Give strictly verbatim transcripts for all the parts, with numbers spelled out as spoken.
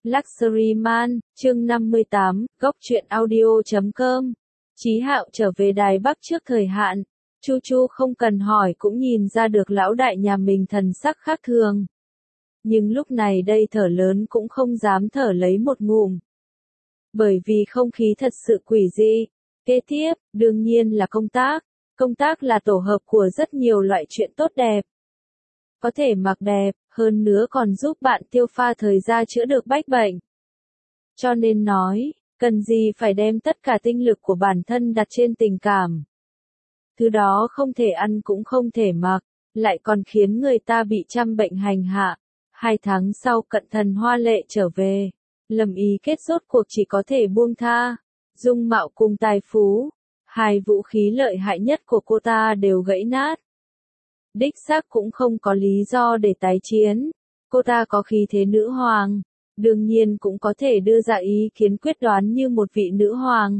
Luxury Man, chương năm mươi tám, góc truyện audio chấm com. Chí Hạo trở về Đài Bắc trước thời hạn. Chu Chu không cần hỏi cũng nhìn ra được lão đại nhà mình thần sắc khác thường. Nhưng lúc này đây thở lớn cũng không dám thở lấy một ngụm. Bởi vì không khí thật sự quỷ dị. Kế tiếp, đương nhiên là công tác. Công tác là tổ hợp của rất nhiều loại chuyện tốt đẹp. Có thể mặc đẹp, hơn nữa còn giúp bạn tiêu pha thời gian chữa được bách bệnh. Cho nên nói, cần gì phải đem tất cả tinh lực của bản thân đặt trên tình cảm. Thứ đó không thể ăn cũng không thể mặc, lại còn khiến người ta bị trăm bệnh hành hạ. Hai tháng sau Cận Thần hoa lệ trở về, Lâm Ý Kết rốt cuộc chỉ có thể buông tha. Dung mạo cùng tài phú, hai vũ khí lợi hại nhất của cô ta đều gãy nát. Đích xác cũng không có lý do để tái chiến. Cô ta có khí thế nữ hoàng, đương nhiên cũng có thể đưa ra ý kiến quyết đoán như một vị nữ hoàng.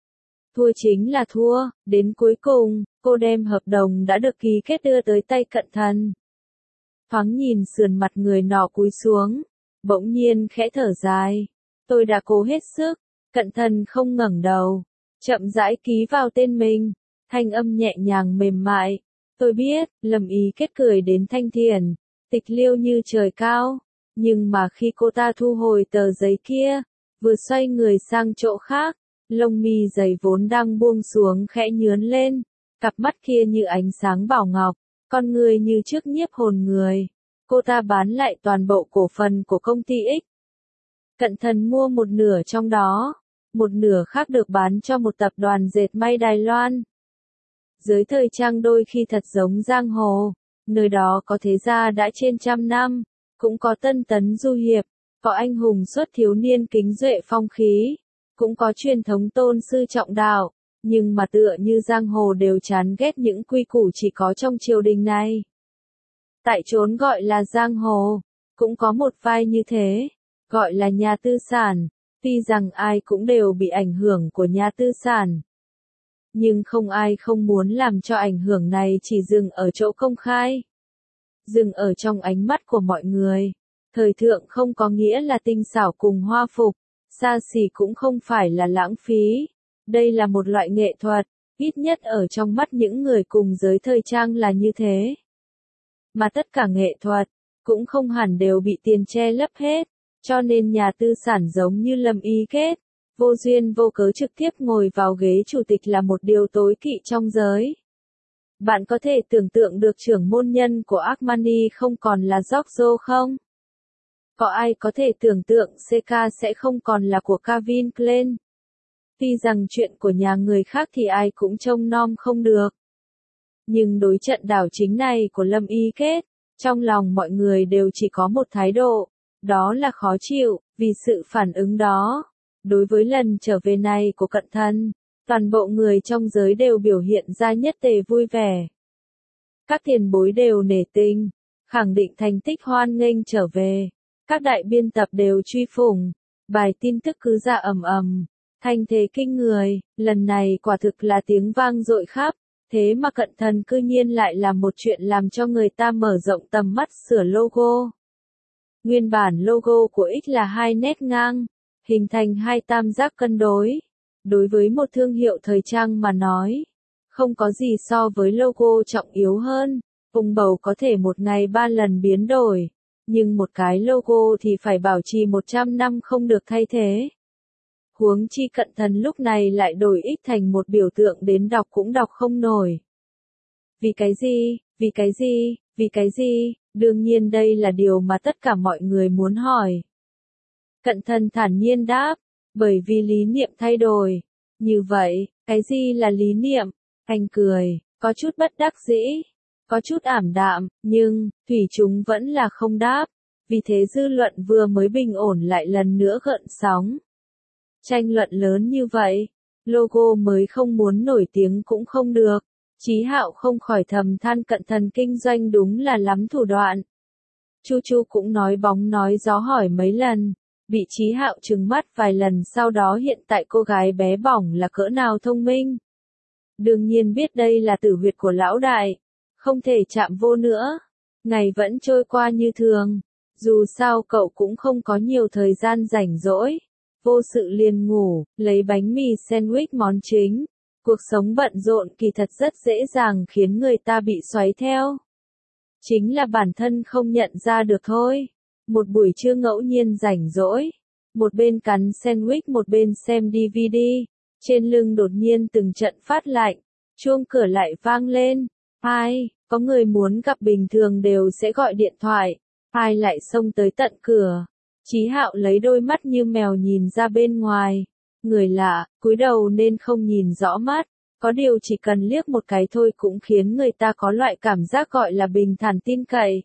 Thua chính là thua, đến cuối cùng, cô đem hợp đồng đã được ký kết đưa tới tay Cận Thần. Thoáng nhìn sườn mặt người nọ cúi xuống, bỗng nhiên khẽ thở dài. Tôi đã cố hết sức. Cận Thần không ngẩng đầu, chậm rãi ký vào tên mình, thanh âm nhẹ nhàng mềm mại. Tôi biết, Lâm Ý Kết cười đến thanh thiền, tịch liêu như trời cao, nhưng mà khi cô ta thu hồi tờ giấy kia, vừa xoay người sang chỗ khác, lông mi dày vốn đang buông xuống khẽ nhướn lên, cặp mắt kia như ánh sáng bảo ngọc, con người như trước nhiếp hồn người. Cô ta bán lại toàn bộ cổ phần của công ty X. Cận Thần mua một nửa trong đó, một nửa khác được bán cho một tập đoàn dệt may Đài Loan. Giới thời trang đôi khi thật giống giang hồ, nơi đó có thế gia đã trên trăm năm, cũng có tân tấn du hiệp, có anh hùng xuất thiếu niên kính duệ phong khí, cũng có truyền thống tôn sư trọng đạo, nhưng mà tựa như giang hồ đều chán ghét những quy củ chỉ có trong triều đình này. Tại chốn gọi là giang hồ, cũng có một vai như thế, gọi là nhà tư sản, tuy rằng ai cũng đều bị ảnh hưởng của nhà tư sản. Nhưng không ai không muốn làm cho ảnh hưởng này chỉ dừng ở chỗ công khai. Dừng ở trong ánh mắt của mọi người. Thời thượng không có nghĩa là tinh xảo cùng hoa phục, xa xỉ cũng không phải là lãng phí. Đây là một loại nghệ thuật, ít nhất ở trong mắt những người cùng giới thời trang là như thế. Mà tất cả nghệ thuật, cũng không hẳn đều bị tiền che lấp hết, cho nên nhà tư sản giống như Lâm Ý Kết. Vô duyên vô cớ trực tiếp ngồi vào ghế chủ tịch là một điều tối kỵ trong giới. Bạn có thể tưởng tượng được trưởng môn nhân của Armani không còn là Giorgio không? Có ai có thể tưởng tượng xê ca sẽ không còn là của Calvin Klein? Tuy rằng chuyện của nhà người khác thì ai cũng trông nom không được. Nhưng đối trận đảo chính này của Lâm Ý Kết, trong lòng mọi người đều chỉ có một thái độ, đó là khó chịu, vì sự phản ứng đó. Đối với lần trở về này của Cận Thần, toàn bộ người trong giới đều biểu hiện ra nhất tề vui vẻ. Các tiền bối đều nể tình, khẳng định thành tích hoan nghênh trở về. Các đại biên tập đều truy phủng, bài tin tức cứ ra ầm ầm, thanh thế kinh người, lần này quả thực là tiếng vang dội khắp, thế mà Cận Thần cư nhiên lại làm một chuyện làm cho người ta mở rộng tầm mắt sửa logo. Nguyên bản logo của X là hai nét ngang, hình thành hai tam giác cân đối. Đối với một thương hiệu thời trang mà nói, không có gì so với logo trọng yếu hơn. Vùng bầu có thể một ngày ba lần biến đổi, nhưng một cái logo thì phải bảo trì một trăm năm không được thay thế. Huống chi Cận Thần lúc này lại đổi X thành một biểu tượng đến đọc cũng đọc không nổi. Vì cái gì, vì cái gì, vì cái gì, đương nhiên đây là điều mà tất cả mọi người muốn hỏi. Cận Thần thản nhiên đáp, bởi vì lý niệm thay đổi. Như vậy, cái gì là lý niệm? Anh cười, có chút bất đắc dĩ, có chút ảm đạm, nhưng, thủy chúng vẫn là không đáp. Vì thế dư luận vừa mới bình ổn lại lần nữa gợn sóng. Tranh luận lớn như vậy, logo mới không muốn nổi tiếng cũng không được. Chí Hạo không khỏi thầm than Cận Thần kinh doanh đúng là lắm thủ đoạn. Chu Chu cũng nói bóng nói gió hỏi mấy lần. Bị Chí Hạo trừng mắt vài lần sau đó hiện tại cô gái bé bỏng là cỡ nào thông minh. Đương nhiên biết đây là tử huyệt của lão đại, không thể chạm vô nữa. Ngày vẫn trôi qua như thường, Dù sao cậu cũng không có nhiều thời gian rảnh rỗi. Vô sự liền ngủ, lấy bánh mì sandwich món chính. Cuộc sống bận rộn kỳ thật rất dễ dàng khiến người ta bị xoáy theo. Chính là bản thân không nhận ra được thôi. Một buổi trưa ngẫu nhiên rảnh rỗi. Một bên cắn sandwich một bên xem đê vê đê. Trên lưng đột nhiên từng trận phát lạnh. Chuông cửa lại vang lên. Ai, có người muốn gặp bình thường đều sẽ gọi điện thoại. Ai lại xông tới tận cửa. Chí Hạo lấy đôi mắt như mèo nhìn ra bên ngoài. Người lạ, cúi đầu nên không nhìn rõ mắt. Có điều chỉ cần liếc một cái thôi cũng khiến người ta có loại cảm giác gọi là bình thản tin cậy.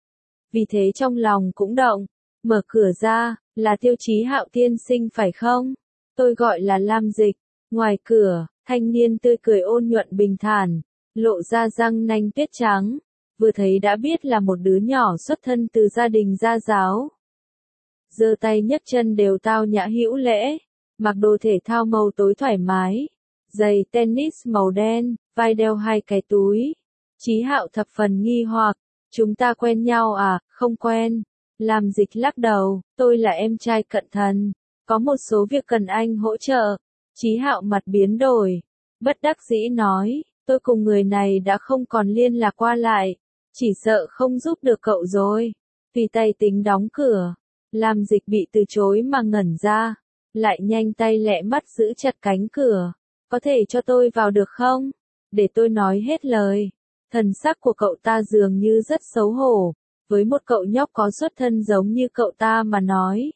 Vì thế trong lòng cũng động. Mở cửa ra, là Tiêu Chí Hạo tiên sinh phải không? Tôi gọi là Lam Dịch. Ngoài cửa, thanh niên tươi cười ôn nhuận bình thản, lộ ra răng nanh tuyết trắng. Vừa thấy đã biết là một đứa nhỏ xuất thân từ gia đình gia giáo. Giơ tay nhấc chân đều tao nhã hữu lễ, mặc đồ thể thao màu tối thoải mái, giày tennis màu đen, vai đeo hai cái túi. Chí Hạo thập phần nghi hoặc, chúng ta quen nhau à? Không quen. Lam Dịch lắc đầu, tôi là em trai cận thần, có một số việc cần anh hỗ trợ. Chí Hạo mặt biến đổi, bất đắc dĩ nói, tôi cùng người này đã không còn liên lạc qua lại, chỉ sợ không giúp được cậu rồi. Tùy tay tính đóng cửa. Lam Dịch bị từ chối mà ngẩn ra, lại nhanh tay lẹ mắt giữ chặt cánh cửa. Có thể cho tôi vào được không? Để tôi nói hết lời. Thần sắc của cậu ta dường như rất xấu hổ, với một cậu nhóc có xuất thân giống như cậu ta mà nói.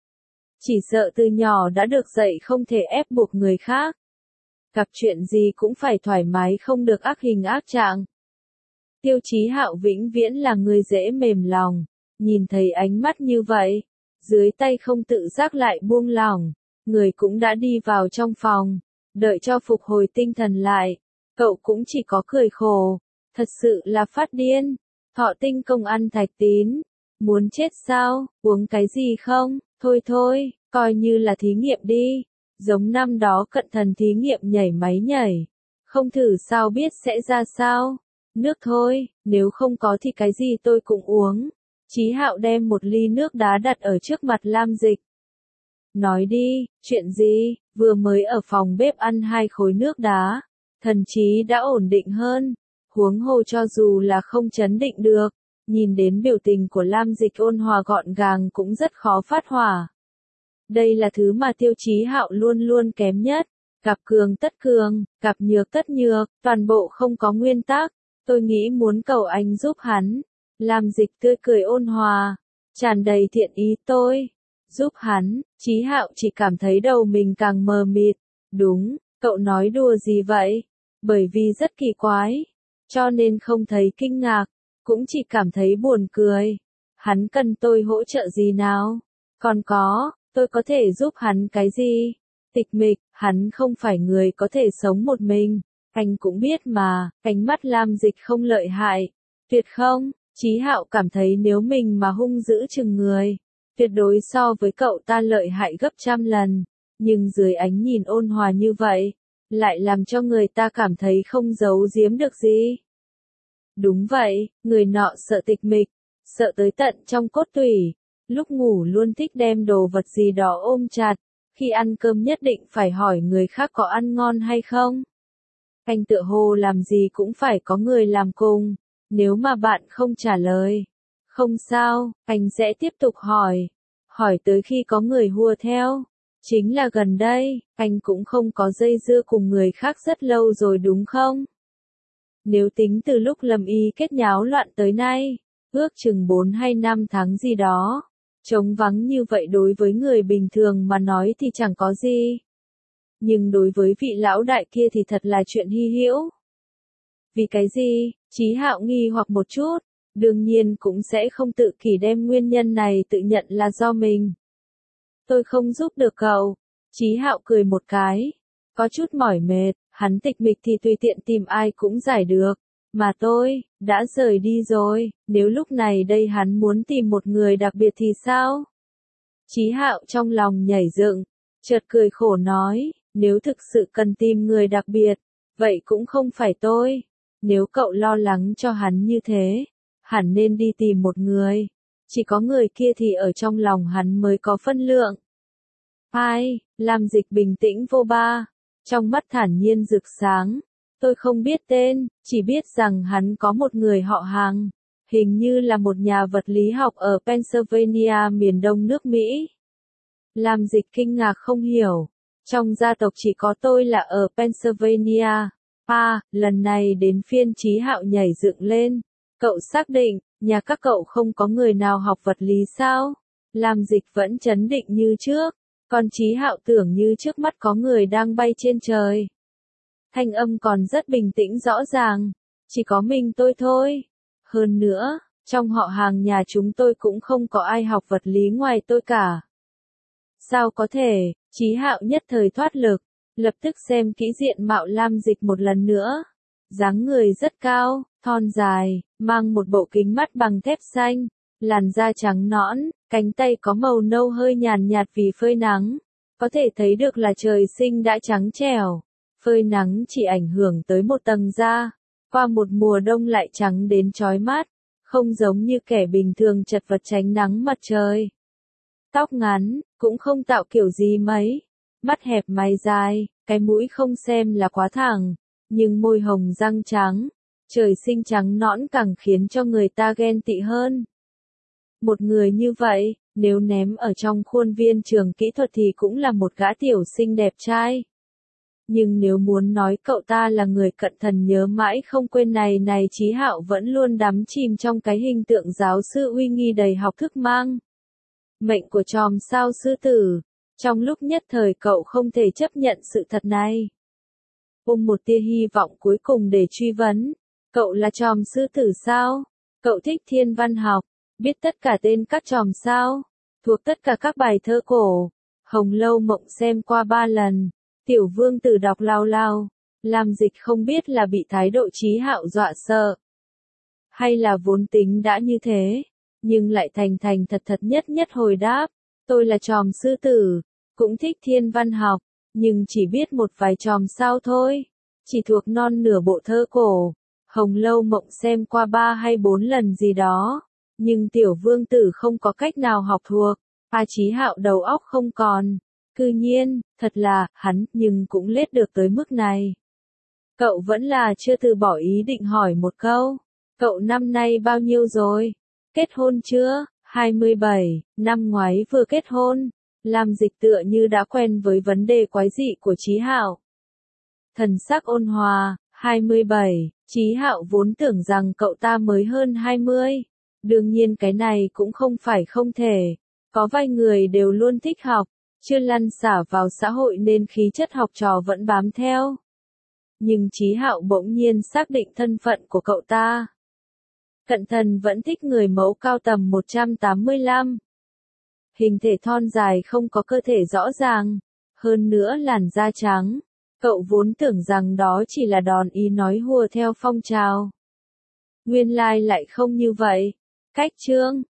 Chỉ sợ từ nhỏ đã được dạy không thể ép buộc người khác. Gặp chuyện gì cũng phải thoải mái không được ác hình ác trạng. Tiêu Chí Hạo vĩnh viễn là người dễ mềm lòng. Nhìn thấy ánh mắt như vậy, dưới tay không tự giác lại buông lỏng, người cũng đã đi vào trong phòng, đợi cho phục hồi tinh thần lại, cậu cũng chỉ có cười khổ, thật sự là phát điên, thọ tinh công ăn thạch tín, muốn chết sao, uống cái gì không, thôi thôi, coi như là thí nghiệm đi, giống năm đó cận thần thí nghiệm nhảy máy nhảy, không thử sao biết sẽ ra sao, nước thôi, nếu không có thì cái gì tôi cũng uống. Chí Hạo đem một ly nước đá đặt ở trước mặt Lam Dịch. Nói đi, chuyện gì? Vừa mới ở phòng bếp ăn hai khối nước đá, thần trí đã ổn định hơn. Huống hồ cho dù là không chấn định được, nhìn đến biểu tình của Lam Dịch ôn hòa gọn gàng cũng rất khó phát hỏa. Đây là thứ mà Tiêu Chí Hạo luôn luôn kém nhất. Gặp cường tất cường, gặp nhược tất nhược, toàn bộ không có nguyên tắc. Tôi nghĩ muốn cầu anh giúp hắn. Lam Dịch tươi cười ôn hòa, tràn đầy thiện ý tôi. Giúp hắn, Chí Hạo chỉ cảm thấy đầu mình càng mờ mịt. Đúng, cậu nói đùa gì vậy? Bởi vì rất kỳ quái, cho nên không thấy kinh ngạc, cũng chỉ cảm thấy buồn cười. Hắn cần tôi hỗ trợ gì nào? Còn có, tôi có thể giúp hắn cái gì? Tịch mịch, hắn không phải người có thể sống một mình. Anh cũng biết mà, ánh mắt Lam Dịch không lợi hại. Tuyệt không? Chí Hạo cảm thấy nếu mình mà hung dữ chừng người, tuyệt đối so với cậu ta lợi hại gấp trăm lần, nhưng dưới ánh nhìn ôn hòa như vậy, lại làm cho người ta cảm thấy không giấu giếm được gì. Đúng vậy, người nọ sợ tịch mịch, sợ tới tận trong cốt tủy, lúc ngủ luôn thích đem đồ vật gì đó ôm chặt, khi ăn cơm nhất định phải hỏi người khác có ăn ngon hay không. Anh tựa hồ làm gì cũng phải có người làm cùng. Nếu mà bạn không trả lời, không sao, anh sẽ tiếp tục hỏi, hỏi tới khi có người hùa theo. Chính là gần đây, anh cũng không có dây dưa cùng người khác rất lâu rồi đúng không? Nếu tính từ lúc Lâm Y kết nháo loạn tới nay, ước chừng bốn hay năm tháng gì đó, trống vắng như vậy đối với người bình thường mà nói thì chẳng có gì. Nhưng đối với vị lão đại kia thì thật là chuyện hy hữu. Vì cái gì? Chí Hạo nghi hoặc một chút, đương nhiên cũng sẽ không tự kỷ đem nguyên nhân này tự nhận là do mình. Tôi không giúp được cậu. Chí Hạo cười một cái, có chút mỏi mệt, hắn tịch mịch thì tùy tiện tìm ai cũng giải được, mà tôi, đã rời đi rồi, nếu lúc này đây hắn muốn tìm một người đặc biệt thì sao? Chí Hạo trong lòng nhảy dựng, chợt cười khổ nói, nếu thực sự cần tìm người đặc biệt, vậy cũng không phải tôi. Nếu cậu lo lắng cho hắn như thế, hẳn nên đi tìm một người. chỉ có người kia thì ở trong lòng hắn mới có phân lượng. Ai, Lam Dịch bình tĩnh vô ba, trong mắt thản nhiên rực sáng. Tôi không biết tên, chỉ biết rằng hắn có một người họ hàng, hình như là một nhà vật lý học ở Pennsylvania miền đông nước Mỹ. Lam Dịch kinh ngạc không hiểu, trong gia tộc chỉ có tôi là ở Pennsylvania. À, lần này đến phiên Chí Hạo nhảy dựng lên. Cậu xác định, nhà các cậu không có người nào học vật lý sao? Lam Dịch vẫn trấn định như trước, còn Chí Hạo tưởng như trước mắt có người đang bay trên trời. Thanh âm còn rất bình tĩnh rõ ràng, chỉ có mình tôi thôi. Hơn nữa, trong họ hàng nhà chúng tôi cũng không có ai học vật lý ngoài tôi cả. Sao có thể? Chí Hạo nhất thời thoát lực, lập tức xem kỹ diện mạo Lam Dịch một lần nữa. Dáng người rất cao, thon dài, mang một bộ kính mắt bằng thép xanh, làn da trắng nõn, cánh tay có màu nâu hơi nhàn nhạt vì phơi nắng. Có thể thấy được là trời sinh đã trắng trẻo. Phơi nắng chỉ ảnh hưởng tới một tầng da, qua một mùa đông lại trắng đến chói mắt, không giống như kẻ bình thường chật vật tránh nắng mặt trời. Tóc ngắn, cũng không tạo kiểu gì mấy, mắt hẹp mày dài, cái mũi không xem là quá thẳng, nhưng môi hồng răng trắng, trời sinh trắng nõn càng khiến cho người ta ghen tị hơn. Một người như vậy, nếu ném ở trong khuôn viên trường kỹ thuật thì cũng là một gã tiểu sinh đẹp trai. Nhưng nếu muốn nói cậu ta là người cận thần nhớ mãi không quên này này Chí Hạo vẫn luôn đắm chìm trong cái hình tượng giáo sư uy nghi đầy học thức mang. Mệnh của chòm sao sư tử. Trong lúc nhất thời cậu không thể chấp nhận sự thật này. Ôm một tia hy vọng cuối cùng để truy vấn. Cậu là chòm sư tử sao? Cậu thích thiên văn học, biết tất cả tên các chòm sao, thuộc tất cả các bài thơ cổ. Hồng Lâu Mộng xem qua ba lần. Tiểu Vương Tử đọc lao lao, Lam Dịch không biết là bị thái độ Chí Hạo dọa sợ, hay là vốn tính đã như thế, nhưng lại thành thành thật thật nhất nhất hồi đáp, tôi là chòm sư tử, cũng thích thiên văn học, nhưng chỉ biết một vài chòm sao thôi, chỉ thuộc non nửa bộ thơ cổ, Hồng Lâu Mộng xem qua ba hay bốn lần gì đó, nhưng Tiểu Vương Tử không có cách nào học thuộc, A Chí Hạo đầu óc không còn. Cư nhiên, thật là, hắn, nhưng cũng lết được tới mức này. Cậu vẫn là chưa từ bỏ ý định hỏi một câu. Cậu năm nay bao nhiêu rồi? Kết hôn chưa? hai mươi bảy, năm ngoái vừa kết hôn. Lam Dịch tựa như đã quen với vấn đề quái dị của Chí Hạo. Thần sắc ôn hòa, hai mươi bảy, Chí Hạo vốn tưởng rằng cậu ta mới hơn hai mươi. Đương nhiên cái này cũng không phải không thể. Có vài người đều luôn thích học. Chưa lăn xả vào xã hội nên khí chất học trò vẫn bám theo. Nhưng Chí Hạo bỗng nhiên xác định thân phận của cậu ta. Cận thần vẫn thích người mẫu cao tầm một trăm tám mươi lăm. Hình thể thon dài không có cơ thể rõ ràng. Hơn nữa làn da trắng. Cậu vốn tưởng rằng đó chỉ là đòn ý nói hùa theo phong trào. Nguyên lai lại không như vậy. Cách chương.